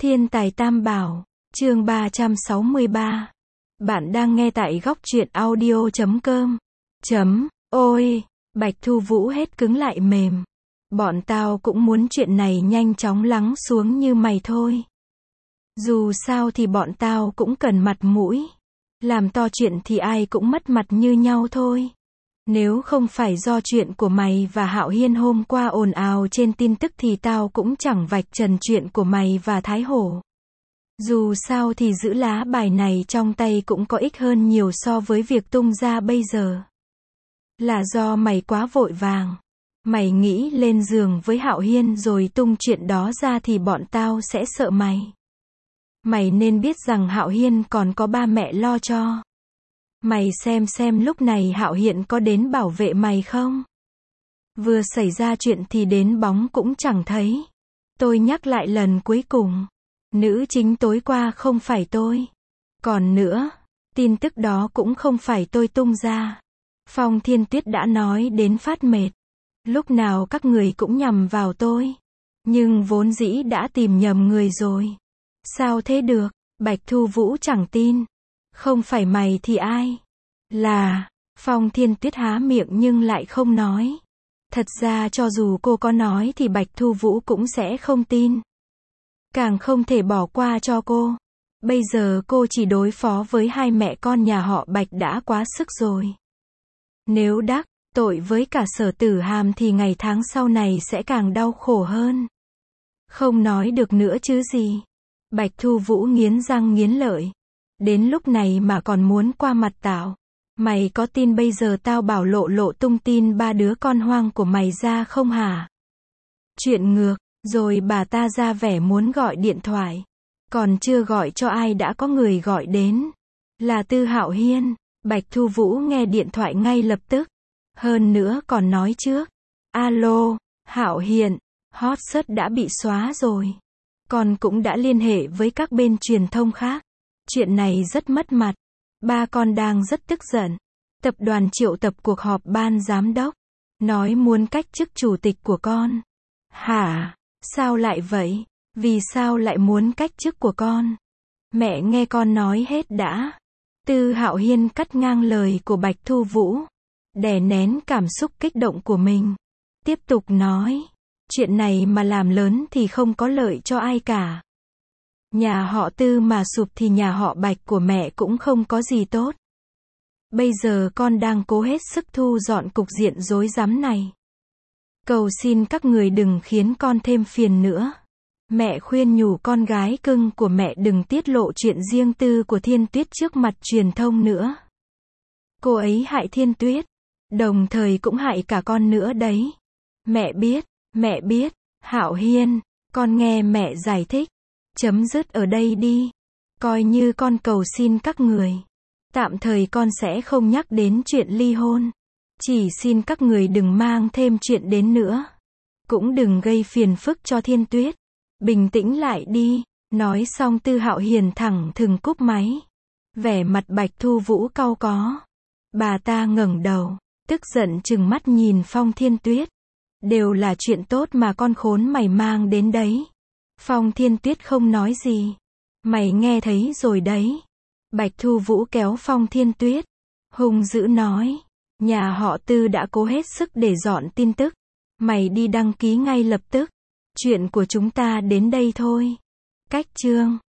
Thiên tài Tam Bảo, chương 363. Bạn đang nghe tại góc truyện audio.com. Ôi, Bạch Thu Vũ hết cứng lại mềm. Bọn tao cũng muốn chuyện này nhanh chóng lắng xuống như mày thôi. Dù sao thì bọn tao cũng cần mặt mũi. Làm to chuyện thì ai cũng mất mặt như nhau thôi. Nếu không phải do chuyện của mày và Hạo Hiên hôm qua ồn ào trên tin tức thì tao cũng chẳng vạch trần chuyện của mày và Thái Hổ. Dù sao thì giữ lá bài này trong tay cũng có ích hơn nhiều so với việc tung ra bây giờ. Là do mày quá vội vàng. Mày nghĩ lên giường với Hạo Hiên rồi tung chuyện đó ra thì bọn tao sẽ sợ mày. Mày nên biết rằng Hạo Hiên còn có ba mẹ lo cho. Mày xem lúc này Hạo Hiên có đến bảo vệ mày không? Vừa xảy ra chuyện thì đến bóng cũng chẳng thấy. Tôi nhắc lại lần cuối cùng. Nữ chính tối qua không phải tôi. Còn nữa, tin tức đó cũng không phải tôi tung ra. Phong Thiên Tuyết đã nói đến phát mệt. Lúc nào các người cũng nhằm vào tôi. Nhưng vốn dĩ đã tìm nhầm người rồi. Sao thế được? Bạch Thu Vũ chẳng tin. Không phải mày thì ai? Là, Phong Thiên Tuyết há miệng nhưng lại không nói. Thật ra cho dù cô có nói thì Bạch Thu Vũ cũng sẽ không tin. Càng không thể bỏ qua cho cô. Bây giờ cô chỉ đối phó với hai mẹ con nhà họ Bạch đã quá sức rồi. Nếu đắc tội với cả Sở Tử Hàm thì ngày tháng sau này sẽ càng đau khổ hơn. Không nói được nữa chứ gì. Bạch Thu Vũ nghiến răng nghiến lợi. Đến lúc này mà còn muốn qua mặt tao. Mày có tin bây giờ tao bảo lộ tung tin ba đứa con hoang của mày ra không hả? Chuyện ngược, rồi bà ta ra vẻ muốn gọi điện thoại. Còn chưa gọi cho ai đã có người gọi đến. Là Tư Hạo Hiên. Bạch Thu Vũ nghe điện thoại ngay lập tức. Hơn nữa còn nói trước. Alo, Hạo Hiên, hot search đã bị xóa rồi. Con cũng đã liên hệ với các bên truyền thông khác. Chuyện này rất mất mặt. Ba con đang rất tức giận. Tập đoàn triệu tập cuộc họp ban giám đốc. Nói muốn cách chức chủ tịch của con. Hả? Sao lại vậy? Vì sao lại muốn cách chức của con? Mẹ nghe con nói hết đã. Tư Hạo Hiên cắt ngang lời của Bạch Thu Vũ. Đè nén cảm xúc kích động của mình. Tiếp tục nói. Chuyện này mà làm lớn thì không có lợi cho ai cả. Nhà họ Tư mà sụp thì nhà họ Bạch của mẹ cũng không có gì tốt. Bây giờ con đang cố hết sức thu dọn cục diện rối rắm này. Cầu xin các người đừng khiến con thêm phiền nữa. Mẹ khuyên nhủ con gái cưng của mẹ đừng tiết lộ chuyện riêng tư của Thiên Tuyết trước mặt truyền thông nữa. Cô ấy hại Thiên Tuyết, đồng thời cũng hại cả con nữa đấy. Mẹ biết, Hạo Hiên, con nghe mẹ giải thích. Chấm dứt ở đây đi. Coi như con cầu xin các người. Tạm thời con sẽ không nhắc đến chuyện ly hôn. Chỉ xin các người đừng mang thêm chuyện đến nữa. Cũng đừng gây phiền phức cho Thiên Tuyết. Bình tĩnh lại đi. Nói xong Tư Hạo Hiền thẳng thừng cúp máy. Vẻ mặt Bạch Thu Vũ cau có. Bà ta ngẩng đầu, tức giận trừng mắt nhìn Phong Thiên Tuyết. Đều là chuyện tốt mà con khốn mày mang đến đấy. Phong Thiên Tuyết không nói gì. Mày nghe thấy rồi đấy. Bạch Thu Vũ kéo Phong Thiên Tuyết. Hung dữ nói. Nhà họ Tư đã cố hết sức để dọn tin tức. Mày đi đăng ký ngay lập tức. Chuyện của chúng ta đến đây thôi. Cách chương